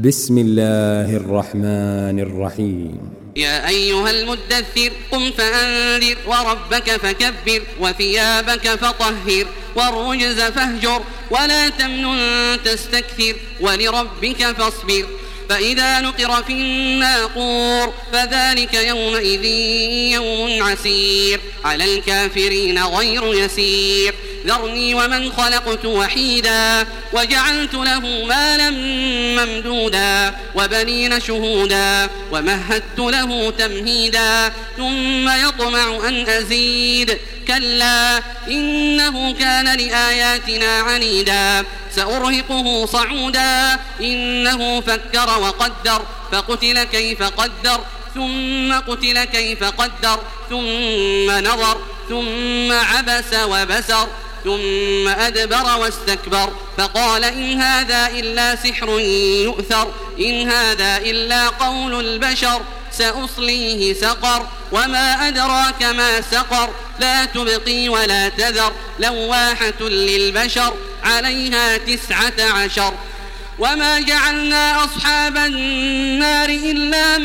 بسم الله الرحمن الرحيم. يا أيها المدثر قم فأنذر وربك فكبر وثيابك فطهر والرجز فاهجر ولا تمنن تستكثر ولربك فاصبر فإذا نقر في الناقور فذلك يومئذ يوم عسير على الكافرين غير يسير ذرني ومن خلقت وحيدا وجعلت له مالا ممدودا وبنين شهودا ومهدت له تمهيدا ثم يطمع أن أزيد كلا إنه كان لآياتنا عنيدا سأرهقه صعودا إنه فكر وقدر فقتل كيف قدر ثم قتل كيف قدر ثم نظر ثم عبس وبسر ثم أدبر واستكبر فقال إن هذا إلا سحر يؤثر إن هذا إلا قول البشر سأصليه سقر وما أدراك ما سقر لا تبقي ولا تذر لواحة للبشر عليها 19 وما جعلنا أصحاب النار إلا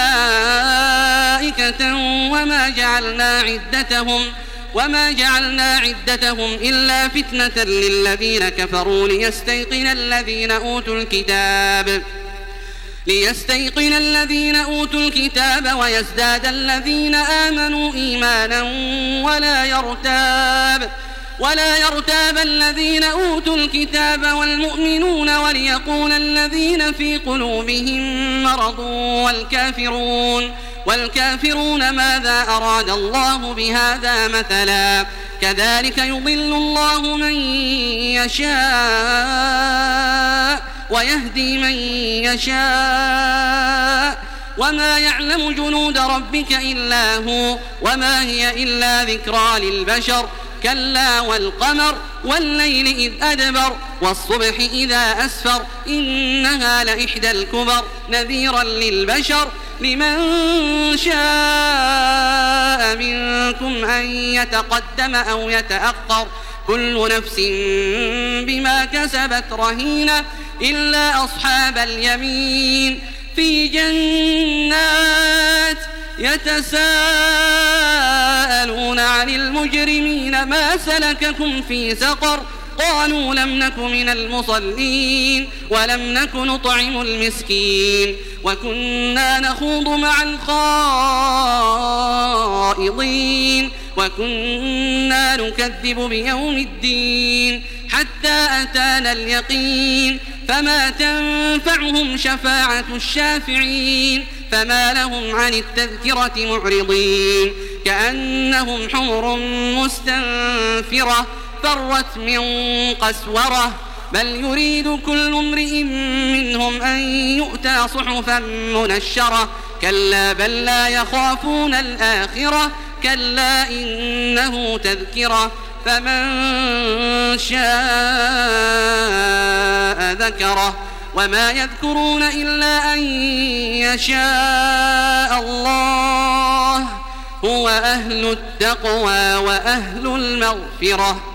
ملائكة وما جعلنا عدتهم إلا فتنة للذين كفروا ليستيقن الذين أوتوا الكتاب ويزداد الذين آمنوا إيمانا ولا يرتاب الذين أوتوا الكتاب والمؤمنون وليقول الذين في قلوبهم مرض والكافرون ماذا أراد الله بهذا مثلا كذلك يضل الله من يشاء ويهدي من يشاء وما يعلم جنود ربك إلا هو وما هي إلا ذكرى للبشر كلا والقمر والليل إذ أدبر والصبح إذا أسفر إنها لإحدى الكبر نذيرا للبشر لمن شاء منكم أن يتقدم أو يتأخر كل نفس بما كسبت رهينة إلا أصحاب اليمين في جنات يتساءلون عن المجرمين ما سلككم في سقر قالوا لم نك من المصلين ولم نك نطعم المسكين وكنا نخوض مع الخائضين وكنا نكذب بيوم الدين حتى أتانا اليقين فما تنفعهم شفاعة الشافعين فما لهم عن التذكرة معرضين كأنهم حمر مستنفرة فرت من قسورة بل يريد كل امرئ منهم أن يؤتى صحفا منشرة كلا بل لا يخافون الآخرة كلا إنه تذكرة فمن شاء ذكره وما يذكرون إلا أن يشاء الله هو أهل التقوى وأهل المغفرة.